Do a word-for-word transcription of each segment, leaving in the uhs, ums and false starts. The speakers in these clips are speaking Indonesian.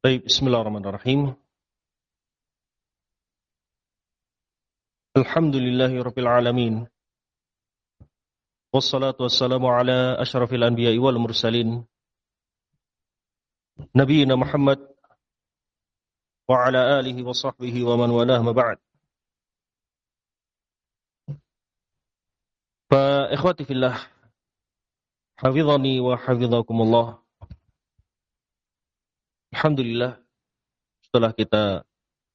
Baik, bismillahirrahmanirrahim. Alhamdulillahirabbil alamin. Wassalatu wassalamu ala asyrafil anbiya'i wal mursalin. Nabiyina Muhammad wa ala alihi wa sahbihi wa man walah ma ba'd. Fa ikhwati fillah, hafizani wa hafizakumullah. Alhamdulillah, setelah kita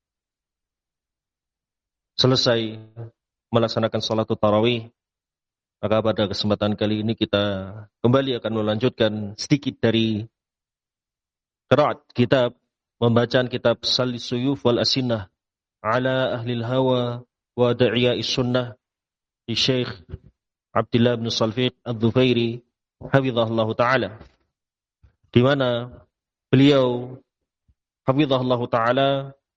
selesai melaksanakan salat tarawih, maka pada kesempatan kali ini kita kembali akan melanjutkan sedikit dari qiraat kitab, membacaan kitab Salis Suyuf wal Asinnah ala ahlil hawa wa da'iya'is sunnah di Syekh Abdullah bin Salfiq Al-Dhufairi hafizahullah ta'ala, di mana beliau hafizahullah ta'ala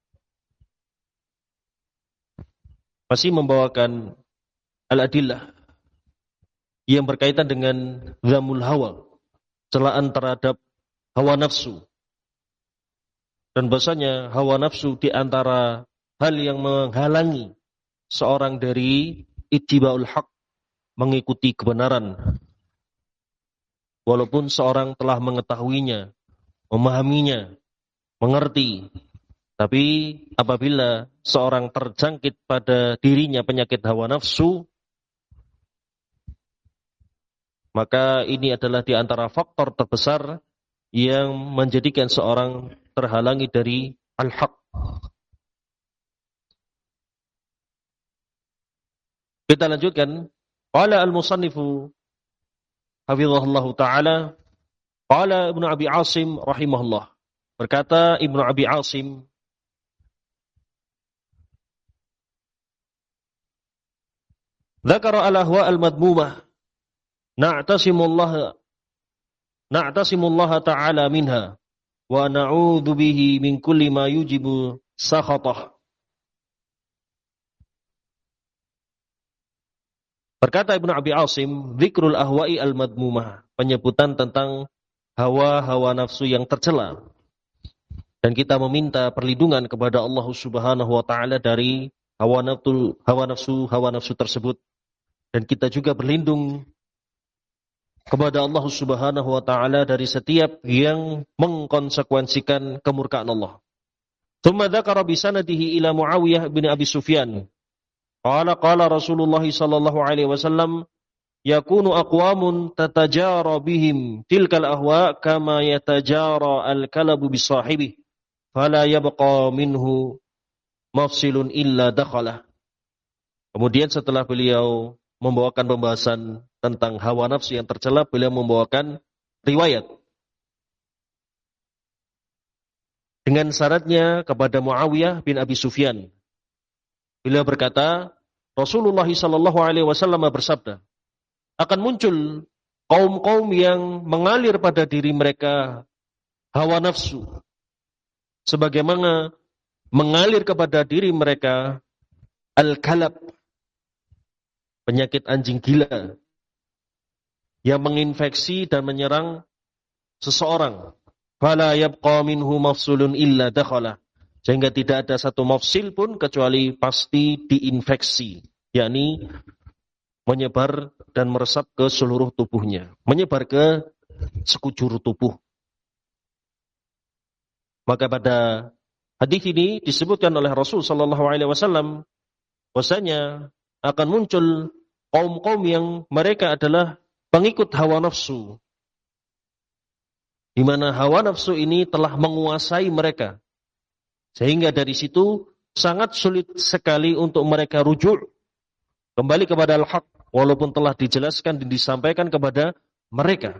masih membawakan al-adillah yang berkaitan dengan dhamul hawa, celaan terhadap hawa nafsu. Dan bahasanya hawa nafsu di antara hal yang menghalangi seorang dari ittiba'ul haq, mengikuti kebenaran. Walaupun seorang telah mengetahuinya, memahaminya, mengerti, tapi apabila seorang terjangkit pada dirinya penyakit hawa nafsu, maka ini adalah di antara faktor terbesar yang menjadikan seorang terhalangi dari al-haq. Kita lanjutkan. Qala al-musannifu hafizahullahu ta'ala, qala Ibnu Abi Asim rahimahullah. Berkata Ibnu Abi Asim, dzakara al-ahwa al-madmumah na'tasimullaha na'tasimullaha ta'ala minha wa na'udzu bihi min kulli ma yujibu sakhatah. Berkata Ibnu Abi Asim, dzikrul ahwa'i al-madmumah, penyebutan tentang hawa-hawa nafsu yang tercela. Dan kita meminta perlindungan kepada Allah Subhanahu wa taala dari hawa nafsu hawa nafsu hawa nafsu tersebut. Dan kita juga berlindung kepada Allah Subhanahu wa taala dari setiap yang mengkonsekuensikan kemurkaan Allah. Tsumma dzakara bi sanadihi ila Muawiyah bin Abi Sufyan. Qala qala Rasulullah sallallahu alaihi wasallam, yakunu aqwamun tatajara bihim tilkal ahwa kama yatajara al-kalabu bi sahibihi fala yabqa minhu mafsilun illa dakhalah. Kemudian setelah beliau membawakan pembahasan tentang hawa nafsu yang tercela, beliau membawakan riwayat dengan syaratnya kepada Muawiyah bin Abi Sufyan. Beliau berkata, Rasulullah sallallahu alaihi wasallam bersabda, akan muncul kaum-kaum yang mengalir pada diri mereka hawa nafsu, sebagaimana mengalir kepada diri mereka al-kalab, penyakit anjing gila yang menginfeksi dan menyerang seseorang. Fala yabqa minhu mafsulun illa dakhala, sehingga tidak ada satu mafsil pun kecuali pasti diinfeksi, yakni menyebar dan meresap ke seluruh tubuhnya, menyebar ke sekujur tubuh. Maka pada hadis ini disebutkan oleh Rasul sallallahu alaihi wasallam bahwasanya akan muncul kaum-kaum yang mereka adalah pengikut hawa nafsu, di mana hawa nafsu ini telah menguasai mereka, sehingga dari situ sangat sulit sekali untuk mereka rujuk kembali kepada al-haq, walaupun telah dijelaskan dan disampaikan kepada mereka.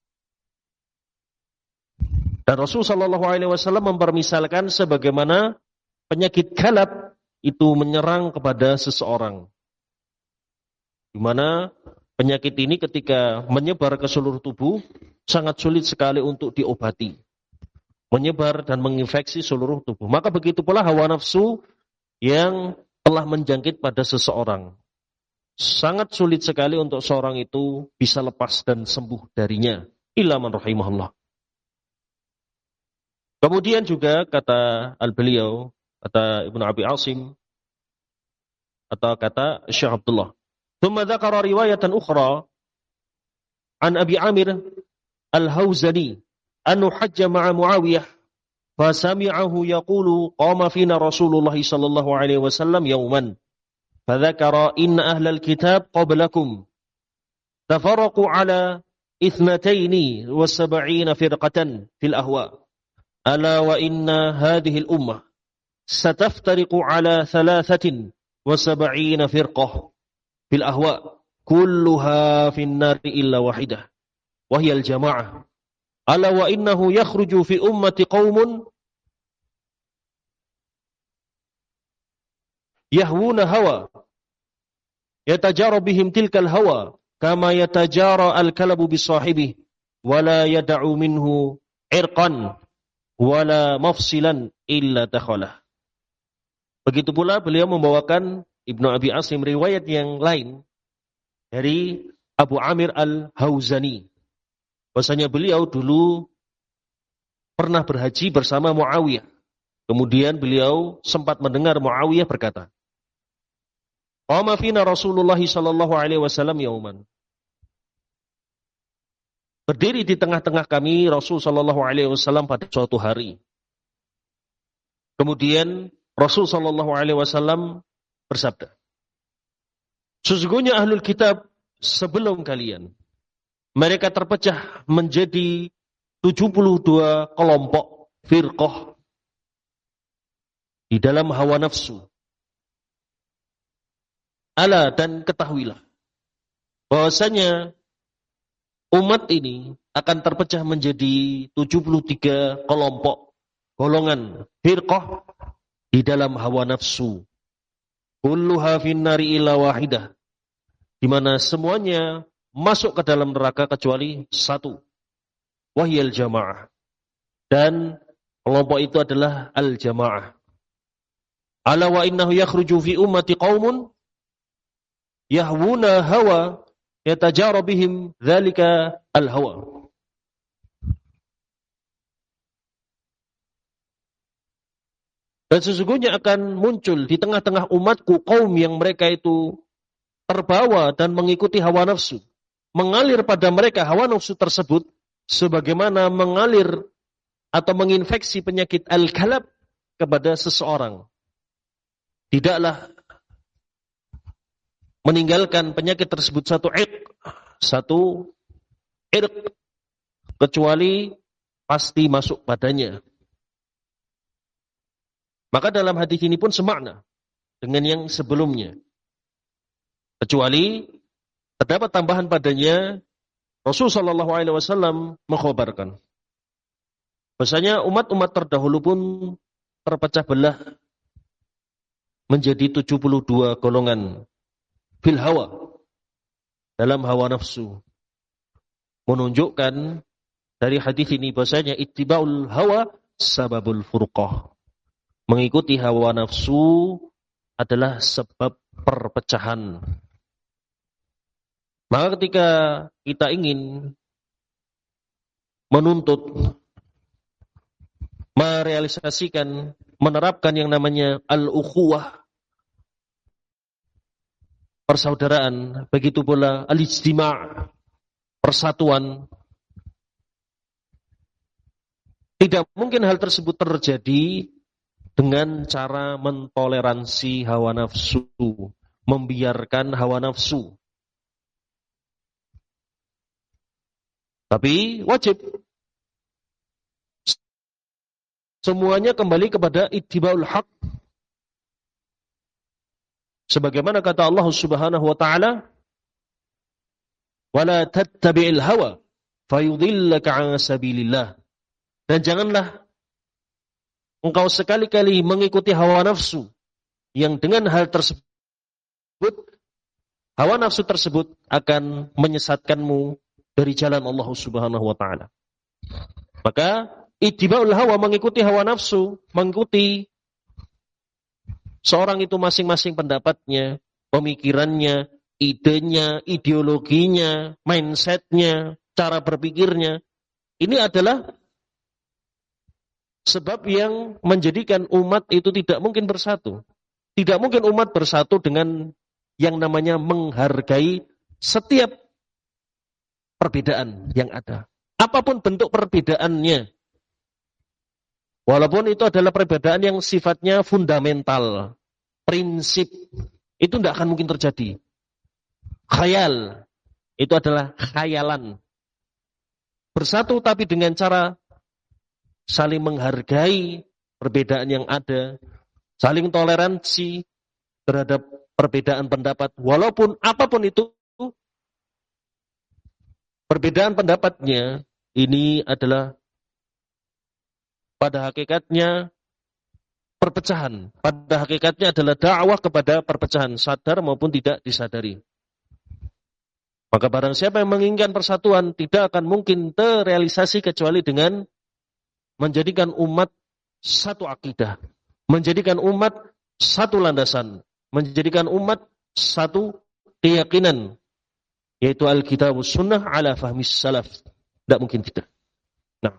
Dan Rasul sallallahu alaihi wasallam mempermisalkan sebagaimana penyakit kalab itu menyerang kepada seseorang, di mana penyakit ini ketika menyebar ke seluruh tubuh sangat sulit sekali untuk diobati, menyebar dan menginfeksi seluruh tubuh. Maka begitu pula hawa nafsu yang telah menjangkit pada seseorang, sangat sulit sekali untuk seorang itu bisa lepas dan sembuh darinya, illa man rahimahullah. Kemudian juga kata al-beliau, kata Ibnu Abi Asim, atau kata Syekh Abdullah. Thumma dzakara riwayatan ukhra an Abi Amir al-Hauzani annahu hajja ma'a Muawiyah fasami'ahu yaqulu qama fina Rasulullah sallallahu alaihi wasallam yawman fadzakara inna ahlal kitab qablakum tafarraqu ala ithnataini wa sab'ina firqatan fil ahwa ala wa inna hadhihi al-ummah sataftariqu ala thalathatin wa sab'ina firqah fil ahwa kulluha fin nari illa wahidah wa hiya al-jama'ah ala wa innahu yakhruju fi ummati qaumun yahwuna hawa yatajara bihim tilkal hawa kama yatajara al-kalabu bisahibihi wala yad'u minhu irqan wala mafsilan illa takhalah. Begitu pula beliau membawakan Ibnu Abi Asim riwayat yang lain dari Abu Amir al-Hauzani. Bahasanya beliau dulu pernah berhaji bersama Muawiyah. Kemudian beliau sempat mendengar Muawiyah berkata, "Qama fina Rasulullah sallallahu alaihi wasallam yauman." Berdiri di tengah-tengah kami Rasul sallallahu alaihi wasallam pada suatu hari. Kemudian Rasul sallallahu alaihi wasallam bersabda, "Sesungguhnya ahlul kitab sebelum kalian mereka terpecah menjadi tujuh puluh dua kelompok firqah di dalam hawa nafsu. Ala dan ketahuilah bahwasanya umat ini akan terpecah menjadi tujuh puluh tiga kelompok golongan firqah di dalam hawa nafsu. Kulluha finnari illa wahidah, di mana semuanya masuk ke dalam neraka kecuali satu. Wahyal jamaah. Dan kelompok itu adalah al-jamaah. Ala wa innahu yakhruju fi ummati qaumun yahwuna hawa yatajara bihim dzalika al-hawa. Dan sesungguhnya akan muncul di tengah-tengah umatku kaum yang mereka itu terbawa dan mengikuti hawa nafsu. Mengalir pada mereka hawa nafsu tersebut sebagaimana mengalir atau menginfeksi penyakit al-kalab kepada seseorang. Tidaklah meninggalkan penyakit tersebut satu irq, satu irq, kecuali pasti masuk padanya. Maka dalam hadis ini pun semakna dengan yang sebelumnya. Kecuali terdapat tambahan padanya, Rasul sallallahu alaihi wasallam mengkhabarkan bahwasanya umat-umat terdahulu pun terpecah belah menjadi tujuh puluh dua golongan fil hawa, dalam hawa nafsu. Menunjukkan dari hadis ini bahwasanya ittiba'ul hawa sababul furqah. Mengikuti hawa nafsu adalah sebab perpecahan. Maka ketika kita ingin menuntut, merealisasikan, menerapkan yang namanya al-ukhuwah, persaudaraan, begitu pula al-ijtima', persatuan, tidak mungkin hal tersebut terjadi dengan cara mentoleransi hawa nafsu, membiarkan hawa nafsu. Tapi wajib semuanya kembali kepada ittiba'ul haq. Sebagaimana kata Allah Subhanahu wa taala, "Wala tattabi'il hawa fayudhillaka 'an sabilillah." Dan janganlah engkau sekali-kali mengikuti hawa nafsu yang dengan hal tersebut, hawa nafsu tersebut akan menyesatkanmu dari jalan Allah Subhanahu wa taala. Maka ittiba'ul hawa, mengikuti hawa nafsu, mengikuti seorang itu masing-masing pendapatnya, pemikirannya, idenya, ideologinya, mindsetnya, cara berpikirnya. Ini adalah Sebab yang menjadikan umat itu tidak mungkin bersatu. Tidak mungkin umat bersatu dengan yang namanya menghargai setiap perbedaan yang ada. Apapun bentuk perbedaannya. Walaupun itu adalah perbedaan yang sifatnya fundamental. Prinsip. Itu tidak akan mungkin terjadi. Khayal. Itu adalah khayalan. Bersatu tapi dengan cara saling menghargai perbedaan yang ada, saling toleransi terhadap perbedaan pendapat, walaupun apapun itu perbedaan pendapatnya, ini adalah pada hakikatnya perpecahan, pada hakikatnya adalah dakwah kepada perpecahan, sadar maupun tidak disadari. Maka barang siapa yang menginginkan persatuan tidak akan mungkin terrealisasi kecuali dengan menjadikan umat satu akidah, menjadikan umat satu landasan, menjadikan umat satu keyakinan, yaitu Alkitab Sunnah ala fahmis salaf. Tidak mungkin tidak. Nah,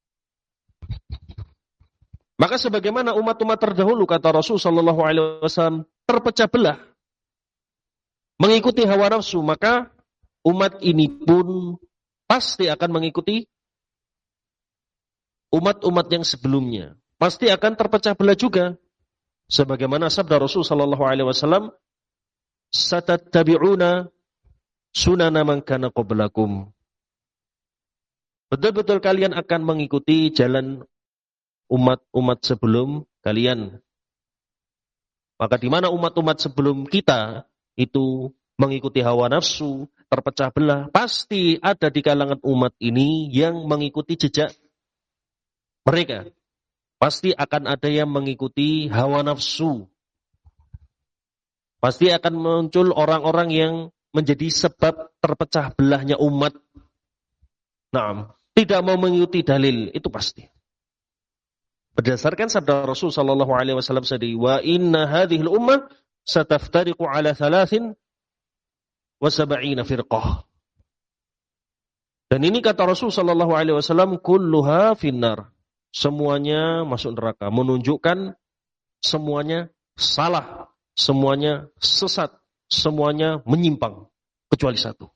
maka sebagaimana umat-umat terdahulu, kata Rasul Sallallahu Alaihi Wasallam, terpecah belah mengikuti hawa nafsu, maka umat ini pun pasti akan mengikuti umat-umat yang sebelumnya, pasti akan terpecah belah juga. Sebagaimana sabda Rasul sallallahu alaihi wasallam, "Satattabi'una sunana man kana qablakum." Betul-betul kalian akan mengikuti jalan umat-umat sebelum kalian. Maka di mana umat-umat sebelum kita itu mengikuti hawa nafsu, terpecah belah, pasti ada di kalangan umat ini yang mengikuti jejak mereka. Pasti akan ada yang mengikuti hawa nafsu. Pasti akan muncul orang-orang yang menjadi sebab terpecah belahnya umat. Nah, tidak mau mengikuti dalil, itu pasti. Berdasarkan sabda Rasul sallallahu alaihi wasallam tadi, wa inna hadhil ummah sataftariqu ala thalathin wa sab'ina firqah. Dan ini kata Rasul sallallahu alaihi wasallam, kulluha finnar. Semuanya masuk neraka, menunjukkan semuanya salah, semuanya sesat, semuanya menyimpang, kecuali satu.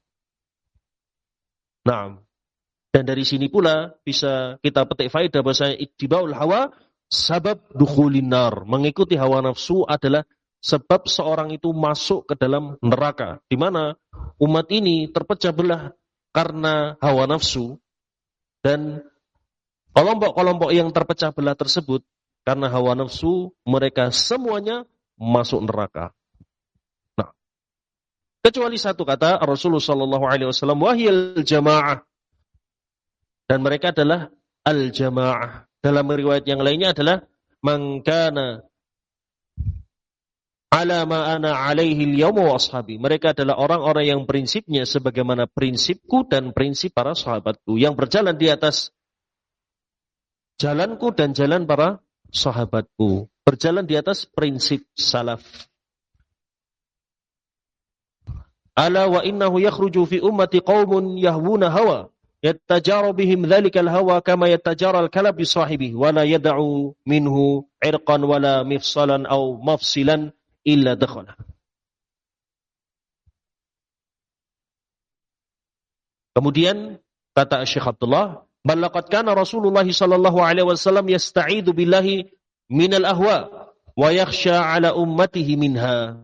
Nah, dan dari sini pula bisa kita petik faedah bahwasanya ittiba'ul hawa sabab dukhulin nar. Mengikuti hawa nafsu adalah sebab seorang itu masuk ke dalam neraka. Di mana umat ini terpecah belah karena hawa nafsu, dan kelompok-kelompok yang terpecah belah tersebut karena hawa nafsu, mereka semuanya masuk neraka. Nah, kecuali satu, kata Rasulullah sallallahu alaihi wasallam, wahiyal jamaah. Dan mereka adalah al-jamaah. Dalam riwayat yang lainnya adalah man kana ala ma ana alaihi al-yawma wa ashabi. Mereka adalah orang-orang yang prinsipnya sebagaimana prinsipku dan prinsip para sahabatku, yang berjalan di atas jalanku dan jalan para sahabatku, berjalan di atas prinsip salaf. Ala wa innahu yakhruju fi ummati qaumun yahwuna hawa yattajaru bihim dhalikal hawa kama yattajaral kalab bi sahibihi wa la yad'u minhu irqan wala mifsalan aw mafsilan illa dakhala. Kemudian kata Syekh Abdullah, bal laqad kana Rasulullah sallallahu alaihi wasallam yasta'idzu billahi minal ahwa wa yakhsha ala ummatihi minha.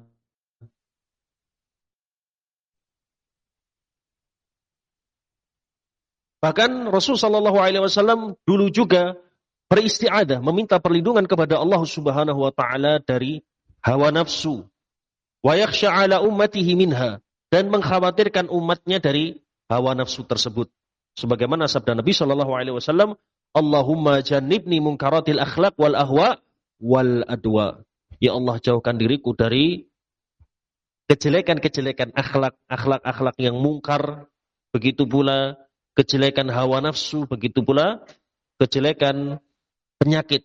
Bahkan Rasul sallallahu alaihi wasallam dulu juga beristi'adzah, meminta perlindungan kepada Allah Subhanahu wa taala dari hawa nafsu. Wa yakhsha ala ummatihi minha, dan mengkhawatirkan umatnya dari hawa nafsu tersebut. Sebagaimana sabda Nabi sallallahu alaihi wasallam, Allahumma jannibni munkaratil akhlaq wal ahwa wal adwa. Ya Allah, jauhkan diriku dari kejelekan-kejelekan akhlak, akhlak-akhlak yang mungkar, begitu pula kejelekan hawa nafsu, begitu pula kejelekan penyakit.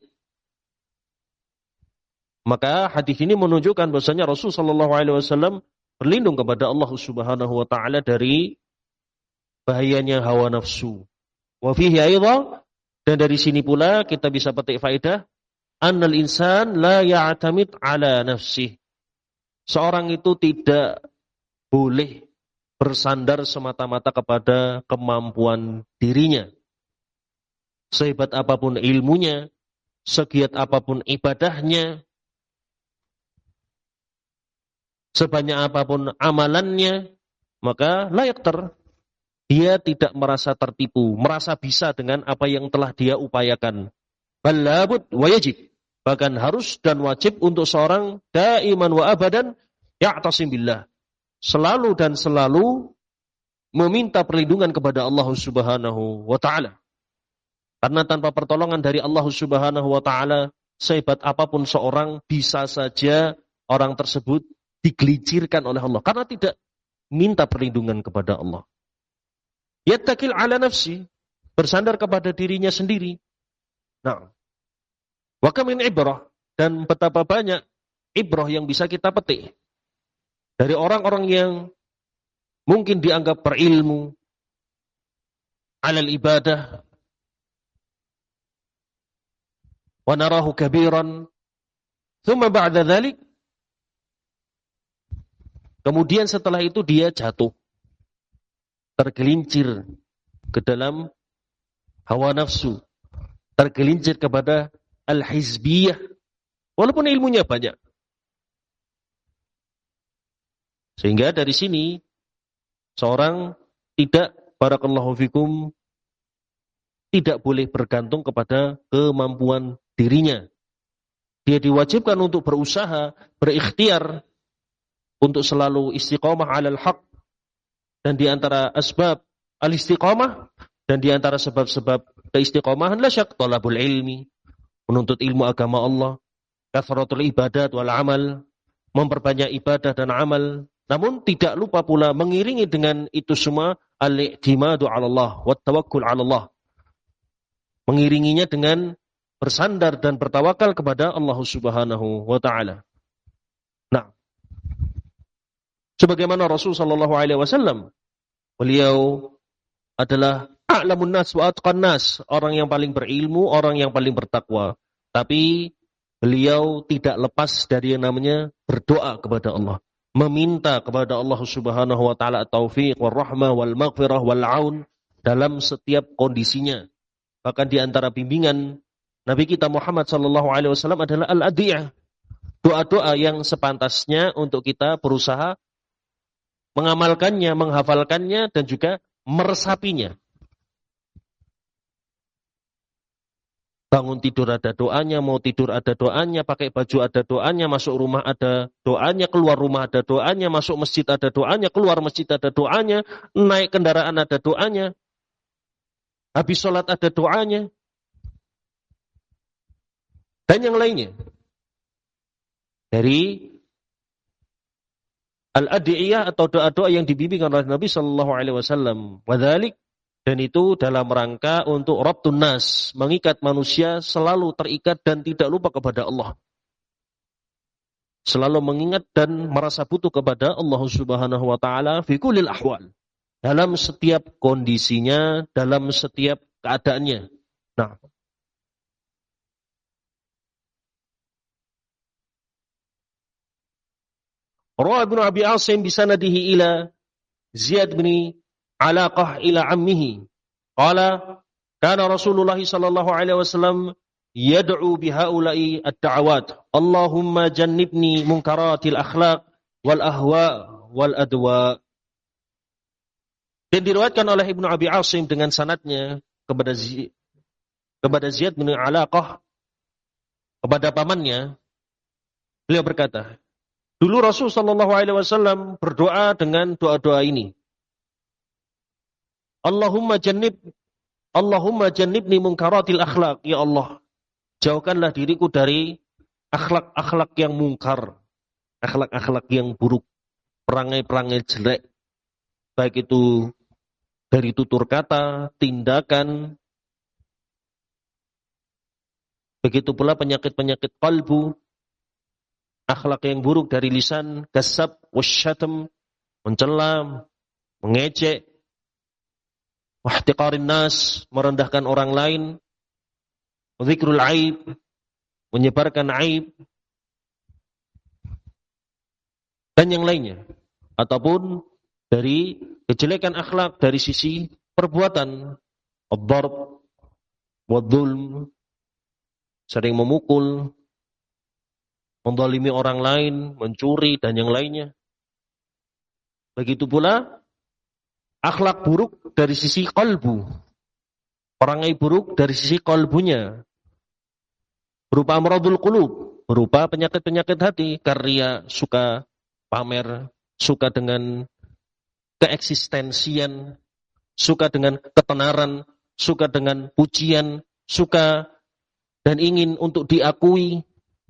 Maka hadis ini menunjukkan bahwasanya Rasul sallallahu alaihi wasallam berlindung kepada Allah Subhanahu wa taala dari bahayanya hawa nafsu. Wa fihi aidha Dan dari sini pula kita bisa petik faedah, annal insan la ya'tamid ala nafsih. Seorang itu tidak boleh bersandar semata-mata kepada kemampuan dirinya. Sehebat apapun ilmunya, segiat apapun ibadahnya, sebanyak apapun amalannya, maka layak ter. Dia tidak merasa tertipu, merasa bisa dengan apa yang telah dia upayakan. Balabud wa yajib. Bahkan harus dan wajib untuk seorang daiman wa abadan ya'tasim billah. Selalu dan selalu meminta perlindungan kepada Allah Subhanahu wa taala. Karena tanpa pertolongan dari Allah Subhanahu wa taala, sehebat apapun seorang, bisa saja orang tersebut digelincirkan oleh Allah karena tidak minta perlindungan kepada Allah. Yattakil ala nafsi, bersandar kepada dirinya sendiri. Nah, wa kam min ibrah, dan betapa banyak ibrah yang bisa kita petik dari orang-orang yang mungkin dianggap berilmu, alal ibadah, wa narahu kabiran, thumma ba'da dhalik, kemudian setelah itu dia jatuh, tergelincir ke dalam hawa nafsu, tergelincir kepada al-hizbiyah, walaupun ilmunya banyak. Sehingga dari sini seorang tidak, barakallahu fikum, tidak boleh bergantung kepada kemampuan dirinya. Dia diwajibkan untuk berusaha, berikhtiar untuk selalu istiqamah 'alal haq. Dan di antara asbab al-istiqamah dan di antara sebab-sebab keistiqamahan la syak talabul ilmi, menuntut ilmu agama Allah, kathratul ibadat wal amal, memperbanyak ibadah dan amal. Namun tidak lupa pula mengiringi dengan itu semua al-i'timadu 'ala Allah wa tawakkul 'ala Allah. Mengiringinya dengan bersandar dan bertawakal kepada Allah Subhanahu wa taala. Nah, sebagaimana Rasul sallallahu alaihi wasallam, beliau adalah a'lamun nas wa atqan nas, orang yang paling berilmu, orang yang paling bertakwa. Tapi beliau tidak lepas dari yang namanya berdoa kepada Allah, meminta kepada Allah Subhanahu wa taala taufiq wal rahmah wal maghfirah wal aun dalam setiap kondisinya. Bahkan di antara bimbingan Nabi kita Muhammad sallallahu alaihi wasallam adalah al-adiyah, doa-doa yang sepantasnya untuk kita berusaha mengamalkannya, menghafalkannya, dan juga meresapinya. Bangun tidur ada doanya, mau tidur ada doanya, pakai baju ada doanya, masuk rumah ada doanya, keluar rumah ada doanya, masuk masjid ada doanya, keluar masjid ada doanya, naik kendaraan ada doanya, habis sholat ada doanya, dan yang lainnya. Dari al-adiyah atau doa-doa yang dibimbing oleh Nabi sallallahu alaihi wasallam. Wadzalik, dan itu dalam rangka untuk rabtun nas, mengikat manusia selalu terikat dan tidak lupa kepada Allah. Selalu mengingat dan merasa butuh kepada Allah Subhanahu wa taala fi kullil ahwal. Dalam setiap kondisinya, dalam setiap keadaannya. Nah, Rawi Ibnu Abi Asim bisanadihi ila Ziyad bin Alaqah ila ammihi. Qala kana Rasulullah sallallahu alaihi wasallam yad'u bihaula'i ad-da'awat. Allahumma jannibni munkaratil akhlaq wal ahwa wal adwa. Dan diriwayatkan oleh Ibnu Abi Asim dengan sanadnya kepada Ziyad, kepada Ziyad bin Alaqah, kepada pamannya, beliau berkata, dulu Rasul sallallahu alaihi wasallam berdoa dengan doa-doa ini. Allahumma jannib Allahumma jannibni munkaratil akhlaq, ya Allah, jauhkanlah diriku dari akhlak-akhlak yang mungkar, akhlak-akhlak yang buruk, perangai-perangai jelek, baik itu dari tutur kata, tindakan, begitu pula penyakit-penyakit qalbu, akhlak yang buruk dari lisan, kasab, wasyatam, mencela, mengejek, wahtiqarin nas, merendahkan orang lain, dzikrul aib, menyebarkan aib, dan yang lainnya. Ataupun dari kejelekan akhlak dari sisi perbuatan, ad-darb, wad-dhulm, sering memukul, menzalimi orang lain, mencuri, dan yang lainnya. Begitu pula akhlak buruk dari sisi qalbu. Perangai buruk dari sisi qalbunya. Berupa amradul qulub, berupa penyakit-penyakit hati, karya suka pamer, suka dengan keeksistensian, suka dengan ketenaran, suka dengan pujian, suka dan ingin untuk diakui,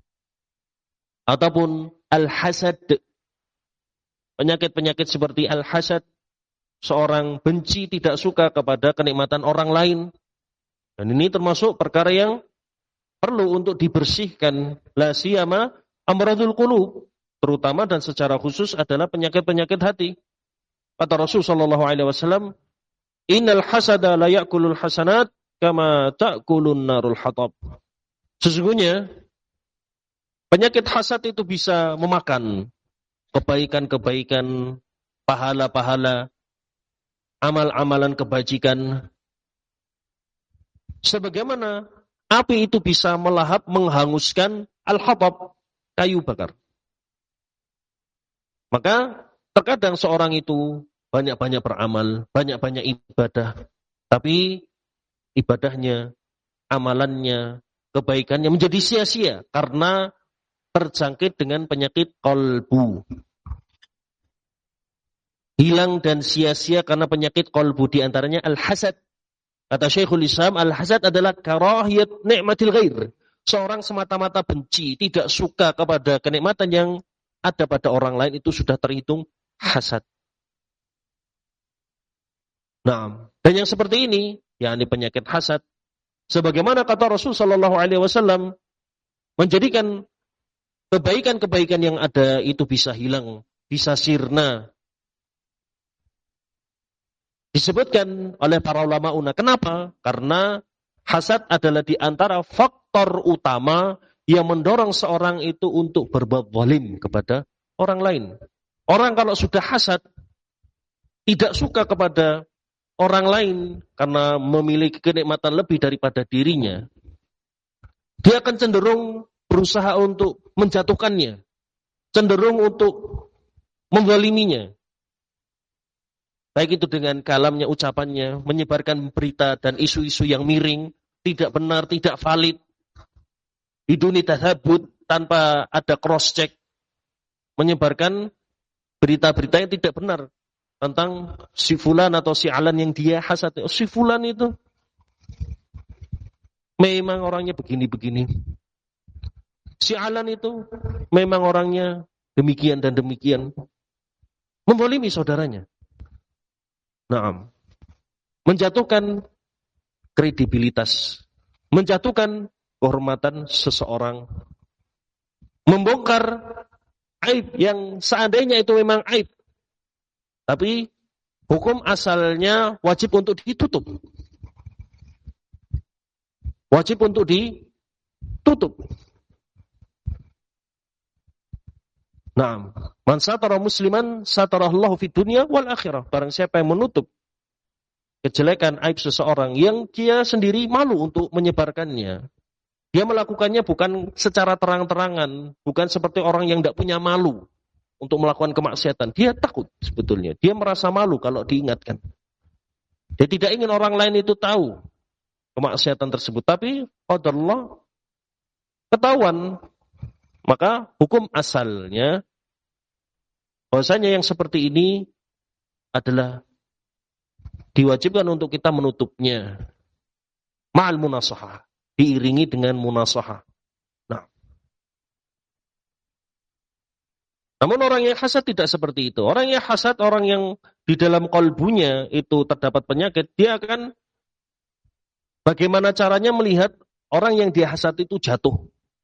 ataupun al-hasad, penyakit-penyakit seperti al-hasad, seorang benci tidak suka kepada kenikmatan orang lain, dan ini termasuk perkara yang perlu untuk dibersihkan, la siyama amradul qulub, terutama dan secara khusus adalah penyakit-penyakit hati. Kata Rasul sallallahu alaihi wasallam, innal hasada la ya'kulul hasanat kama ta'kulun narul hatab. Sesungguhnya penyakit hasad itu bisa memakan kebaikan-kebaikan, pahala-pahala, amal-amalan kebajikan. Sebagaimana api itu bisa melahap, menghanguskan al-hatab, kayu bakar. Maka terkadang seorang itu banyak-banyak beramal, banyak-banyak ibadah, tapi ibadahnya, amalannya, kebaikannya menjadi sia-sia karena terjangkit dengan penyakit qalbu. Hilang dan sia-sia karena penyakit qalbu, diantaranya al-hasad. Kata Syekhul Islam, al-hasad adalah karahiyat nikmatil ghair. Seorang semata-mata benci, tidak suka kepada kenikmatan yang ada pada orang lain, itu sudah terhitung hasad. Nah, dan yang seperti ini, yakni penyakit hasad, sebagaimana kata Rasul sallallahu alaihi wasallam, menjadikan kebaikan-kebaikan yang ada itu bisa hilang, bisa sirna. Disebutkan oleh para ulama una. Kenapa? Karena hasad adalah di antara faktor utama yang mendorong seorang itu untuk berbuat zalim kepada orang lain. Orang kalau sudah hasad, tidak suka kepada orang lain karena memiliki kenikmatan lebih daripada dirinya, dia akan cenderung berusaha untuk menjatuhkannya, cenderung untuk menzaliminya. Baik itu dengan kalamnya, ucapannya, menyebarkan berita dan isu-isu yang miring, tidak benar, tidak valid, biduni tathabut, tanpa ada cross check, menyebarkan berita-berita yang tidak benar tentang si fulan atau si alan yang dia hasad. Oh, si fulan itu memang orangnya begini-begini. Si alan itu memang orangnya demikian dan demikian. Menzalimi saudaranya. Naam. Menjatuhkan kredibilitas, menjatuhkan kehormatan seseorang, membongkar aib yang seandainya itu memang aib, tapi hukum asalnya wajib untuk ditutup. Wajib untuk ditutup. Naam. Man satara musliman satarallahu fid dunya wal akhirah. Barang siapa yang menutup kejelekan aib seseorang yang dia sendiri malu untuk menyebarkannya, dia melakukannya bukan secara terang-terangan, bukan seperti orang yang tidak punya malu untuk melakukan kemaksiatan. Dia takut sebetulnya. Dia merasa malu kalau diingatkan. Dia tidak ingin orang lain itu tahu kemaksiatan tersebut. Tapi qadarullah ketahuan. Maka hukum asalnya bahwasanya yang seperti ini adalah diwajibkan untuk kita menutupnya ma'al munasahah, diiringi dengan munasahah. Nah, namun orang yang hasad tidak seperti itu. Orang yang hasad, orang yang di dalam kalbunya itu terdapat penyakit, dia akan bagaimana caranya melihat orang yang dia hasad itu jatuh,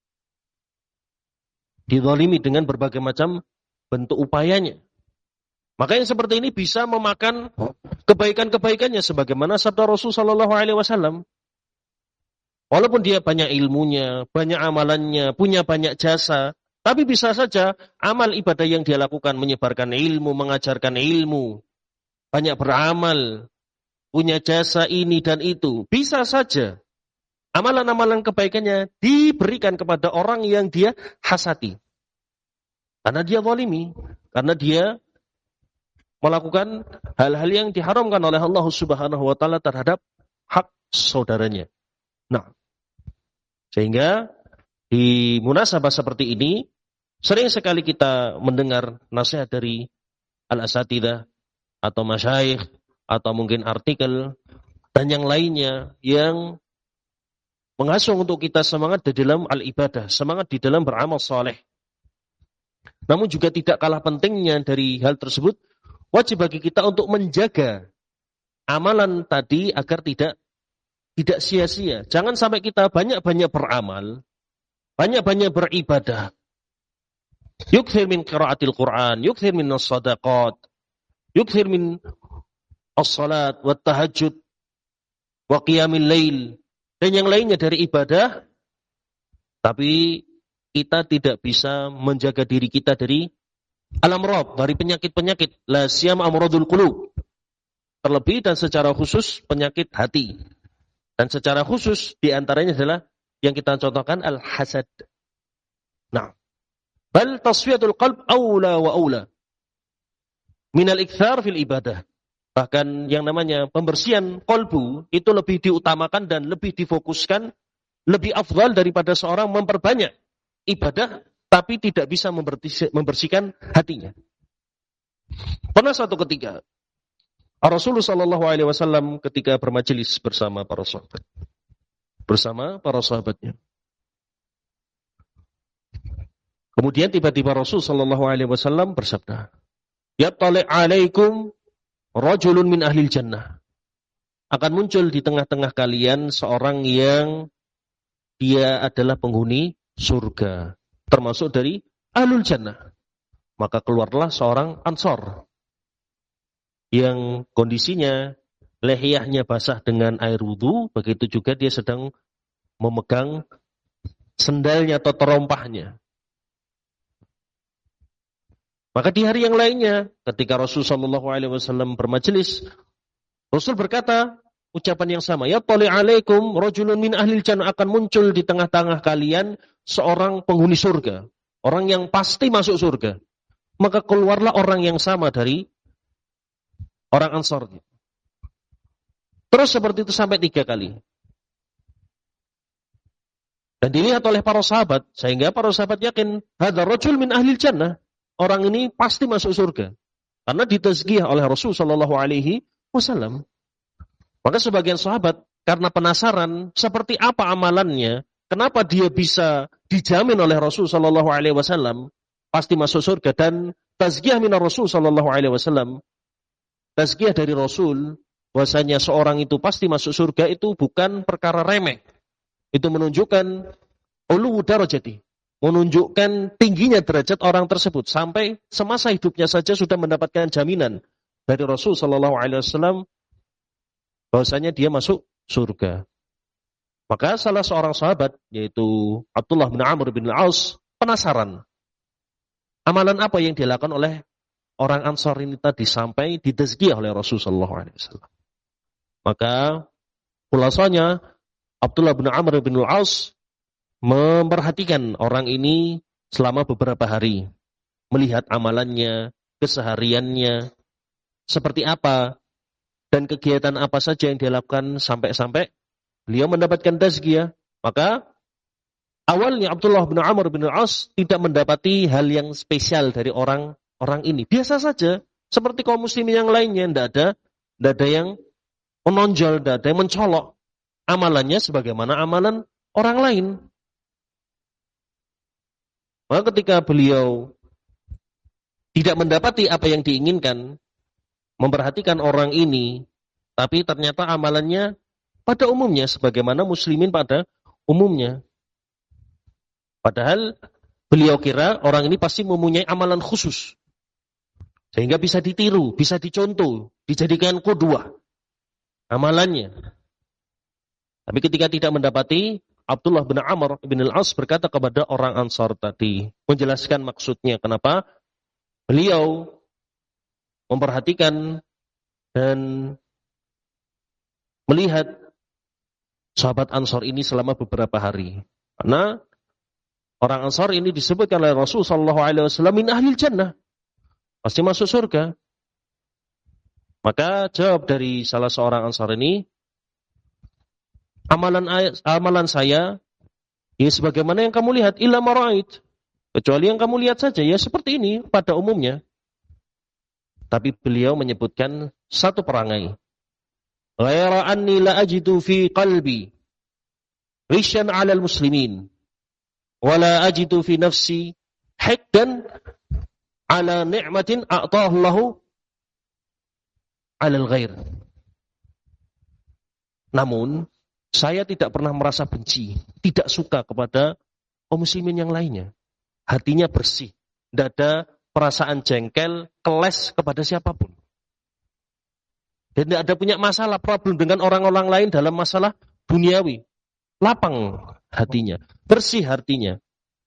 dizalimi dengan berbagai macam bentuk upayanya. Maka yang seperti ini bisa memakan kebaikan-kebaikannya sebagaimana sabda Rasul sallallahu alaihi wasallam. Walaupun dia banyak ilmunya, banyak amalannya, punya banyak jasa, tapi bisa saja amal ibadah yang dia lakukan, menyebarkan ilmu, mengajarkan ilmu, banyak beramal, punya jasa ini dan itu. Bisa saja amalan-amalan kebaikannya diberikan kepada orang yang dia hasati. Karena dia zalimi, karena dia melakukan hal-hal yang diharamkan oleh Allah Subhanahu wa taala terhadap hak saudaranya. Nah, sehingga di munasabah seperti ini sering sekali kita mendengar nasihat dari al-asatidzah atau masyayikh atau mungkin artikel dan yang lainnya yang mengasuh untuk kita semangat di dalam al-ibadah, semangat di dalam beramal saleh. Namun juga tidak kalah pentingnya dari hal tersebut, wajib bagi kita untuk menjaga amalan tadi agar tidak tidak sia-sia. Jangan sampai kita banyak-banyak beramal, banyak-banyak beribadah. Yukthir min qiraatil Quran, yukthir min as-sadaqat, yukthir min as-salat wa tahajud wa qiyamil lail dan yang lainnya dari ibadah, tapi kita tidak bisa menjaga diri kita dari al-amrad, dari penyakit-penyakit, la siyam amradul qulub. Terlebih dan secara khusus penyakit hati. Dan secara khusus diantaranya adalah yang kita contohkan al-hasad. Nah, bal tasfiyatul qalb aula wa aula minal ikthar fil ibadah. Bahkan yang namanya pembersihan qalbu itu lebih diutamakan dan lebih difokuskan, lebih afdal daripada seorang memperbanyak ibadah tapi tidak bisa membersihkan hatinya. Pernah suatu ketika Rasulullah Shallallahu Alaihi Wasallam ketika bermajelis bersama para sahabat, bersama para sahabatnya. Kemudian tiba-tiba Rasul Shallallahu Alaihi Wasallam bersabda, "Yattali' alaikum rajulun min ahlil jannah." Akan muncul di tengah-tengah kalian seorang yang dia adalah penghuni surga, termasuk dari ahlul jannah. Maka keluarlah seorang Ansor yang kondisinya lehiyahnya basah dengan air wudu, begitu juga dia sedang memegang sendalnya atau terompahnya. Maka di hari yang lainnya, ketika Rasul Shallallahu Alaihi Wasallam bermajelis, Rasul berkata ucapan yang sama, ya tali alaikum rajulun min ahlil jannah, akan muncul di tengah-tengah kalian seorang penghuni surga, orang yang pasti masuk surga. Maka keluarlah orang yang sama dari orang Ansor. Terus seperti itu sampai tiga kali. Dan dilihat oleh para sahabat, sehingga para sahabat yakin, hadza rajul min ahlil jannah. Orang ini pasti masuk surga. Karena ditazkiyah oleh Rasul sallallahu alaihi wasallam. Maka sebagian sahabat karena penasaran seperti apa amalannya, kenapa dia bisa dijamin oleh Rasul sallallahu alaihi wasallam pasti masuk surga, dan tazkiyah minar Rasul sallallahu alaihi wasallam, tazkiyah dari Rasul bahwasanya seorang itu pasti masuk surga, itu bukan perkara remeh. Itu menunjukkan ulu darajati, menunjukkan tingginya derajat orang tersebut sampai semasa hidupnya saja sudah mendapatkan jaminan dari Rasul sallallahu alaihi wasallam bahwasanya dia masuk surga. Maka salah seorang sahabat yaitu Abdullah bin Amr bin Al-As penasaran amalan apa yang dilakukan oleh orang Ansar ini tadi sampai ditazkiyah oleh Rasul sallallahu alaihi wasallam. Maka khulasanya Abdullah bin Amr bin Al-As memperhatikan orang ini selama beberapa hari, melihat amalannya, kesehariannya seperti apa dan kegiatan apa saja yang dilakukan sampai-sampai beliau mendapatkan tazkiyah. Maka awalnya Abdullah bin Amr bin Al-As tidak mendapati hal yang spesial dari orang orang ini, biasa saja seperti kaum muslimin yang lainnya, tidak ada tidak ada yang menonjol, tidak ada yang mencolok. Amalannya sebagaimana amalan orang lain. Maka ketika beliau tidak mendapati apa yang diinginkan, memperhatikan orang ini, tapi ternyata amalannya pada umumnya sebagaimana muslimin pada umumnya. Padahal beliau kira orang ini pasti mempunyai amalan khusus, sehingga bisa ditiru, bisa dicontoh, dijadikan qudwah amalannya. Tapi ketika tidak mendapati, Abdullah bin Amr bin Al-As berkata kepada orang Ansar tadi, menjelaskan maksudnya kenapa beliau memperhatikan dan melihat sahabat Ansar ini selama beberapa hari. Karena orang Ansar ini disebutkan oleh Rasulullah shallallahu alaihi wasallam min ahlil jannah, pasti masuk surga. Maka jawab dari salah seorang Ansar ini, amalan amalan saya ya sebagaimana yang kamu lihat, illa mara'ait, kecuali yang kamu lihat saja, ya seperti ini pada umumnya. Tapi beliau menyebutkan satu perangai, ghaira anni la ajidu fi qalbi risyan 'alal muslimin wala ajidu fi nafsi hikdan 'ala ni'matin a'tahu Allahu 'alal ghair. Namun saya tidak pernah merasa benci, tidak suka kepada kaum muslimin yang lainnya. Hatinya bersih, tidak ada perasaan jengkel, keles kepada siapapun. Dan tidak ada punya masalah, problem dengan orang-orang lain dalam masalah duniawi. Lapang hatinya, bersih hatinya.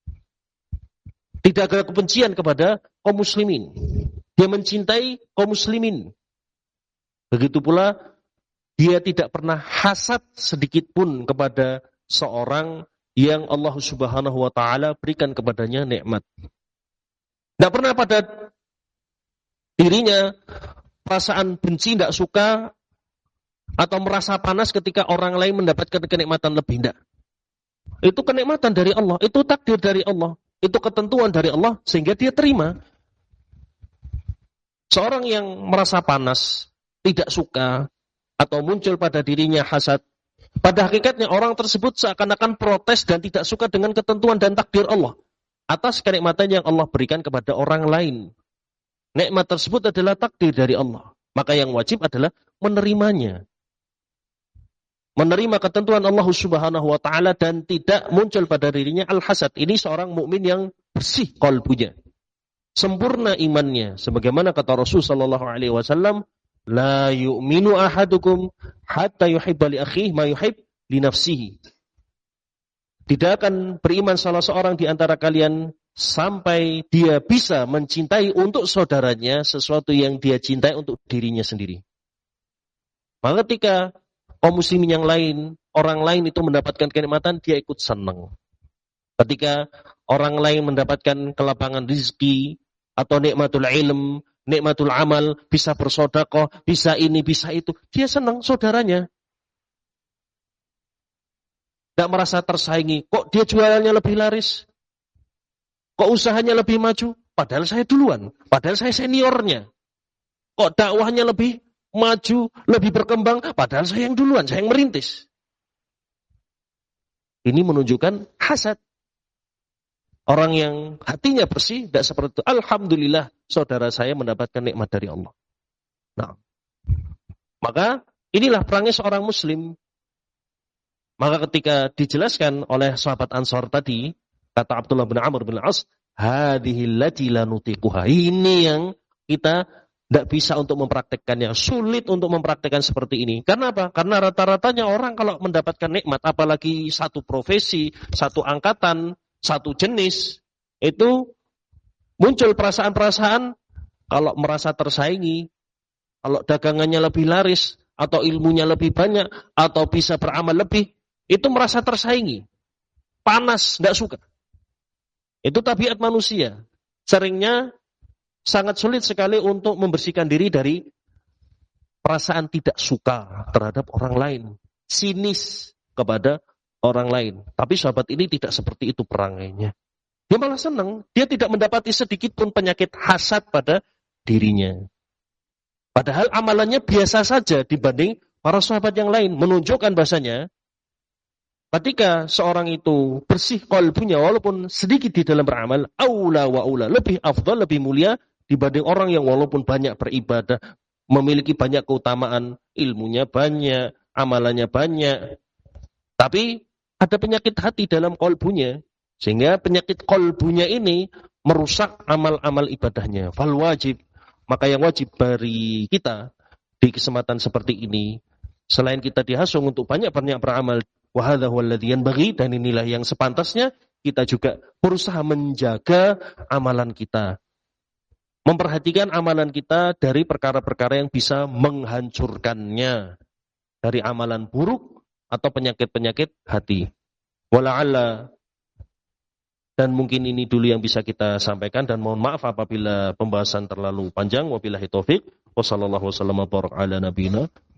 Tidak ada kebencian kepada kaum muslimin. Dia mencintai kaum muslimin. Begitu pula dia tidak pernah hasad sedikit pun kepada seorang yang Allah Subhanahu wa taala berikan kepadanya nikmat. Tidak pernah pada dirinya perasaan benci, tidak suka atau merasa panas ketika orang lain mendapatkan kenikmatan lebih. Tidak. Itu kenikmatan dari Allah, itu takdir dari Allah, itu ketentuan dari Allah sehingga dia terima. Seorang yang merasa panas, tidak suka atau muncul pada dirinya hasad, pada hakikatnya orang tersebut seakan-akan protes dan tidak suka dengan ketentuan dan takdir Allah atas kenikmatan yang Allah berikan kepada orang lain. Nikmat tersebut adalah takdir dari Allah. Maka yang wajib adalah menerimanya. Menerima ketentuan Allah Subhanahu wa taala dan tidak muncul pada dirinya al-hasad. Ini seorang mukmin yang bersih qalbunya. Sempurna imannya. Sebagaimana kata Rasul sallallahu alaihi wasallam, la yu'minu ahadukum hatta yuhibba li akhihi ma yuhib li nafsihi. Tidak akan beriman salah seorang di antara kalian sampai dia bisa mencintai untuk saudaranya sesuatu yang dia cintai untuk dirinya sendiri. Maka ketika kaum muslimin yang lain, orang lain itu mendapatkan kenikmatan, dia ikut senang. Ketika orang lain mendapatkan kelapangan rezeki atau nikmatul ilm, nikmatul amal, bisa bersedekah, bisa ini, bisa itu, dia senang saudaranya. Tidak merasa tersaingi. Kok dia jualannya lebih laris? Kok usahanya lebih maju? Padahal saya duluan. Padahal saya seniornya. Kok dakwahnya lebih maju, lebih berkembang? Padahal saya yang duluan, saya yang merintis. Ini menunjukkan hasad. Orang yang hatinya bersih, tidak seperti itu. Alhamdulillah, saudara saya mendapatkan nikmat dari Allah. Nah, maka inilah perangai seorang muslim. Maka ketika dijelaskan oleh sahabat Ansar tadi, kata Abdullah bin Amr bin Al-As, hadhihi allati la nutiquha. Ini yang kita tidak bisa untuk mempraktekkannya, sulit untuk mempraktekkan seperti ini. Karena apa? Karena rata-ratanya orang kalau mendapatkan nikmat, apalagi satu profesi, satu angkatan, satu jenis, itu muncul perasaan-perasaan kalau merasa tersaingi, kalau dagangannya lebih laris, atau ilmunya lebih banyak, atau bisa beramal lebih, itu merasa tersaingi, panas, tidak suka. Itu tabiat manusia. Seringnya sangat sulit sekali untuk membersihkan diri dari perasaan tidak suka terhadap orang lain, sinis kepada orang lain. Tapi sahabat ini tidak seperti itu perangainya. Dia malah senang, dia tidak mendapati sedikit pun penyakit hasad pada dirinya. Padahal amalannya biasa saja dibanding para sahabat yang lain, menunjukkan bahasanya ketika seorang itu bersih qalbunya walaupun sedikit di dalam beramal, aula wa aula, lebih afdal, lebih mulia dibanding orang yang walaupun banyak beribadah, memiliki banyak keutamaan, ilmunya banyak, amalannya banyak, tapi ada penyakit hati dalam qalbunya, sehingga penyakit qalbunya ini merusak amal-amal ibadahnya. Fal wajib, maka yang wajib bagi kita di kesempatan seperti ini, Selain kita dihasung untuk banyak-banyak beramal, wa hadza huwal ladzi yanbaghi, dan inilah yang sepantasnya kita juga berusaha menjaga amalan kita. Memperhatikan amalan kita dari perkara-perkara yang bisa menghancurkannya, dari amalan buruk atau penyakit-penyakit hati. Wala'alla, dan mungkin ini dulu yang bisa kita sampaikan, dan mohon maaf apabila pembahasan terlalu panjang. Wabillahi taufik. Wassallallahu wasallam wa baraka ala nabiyina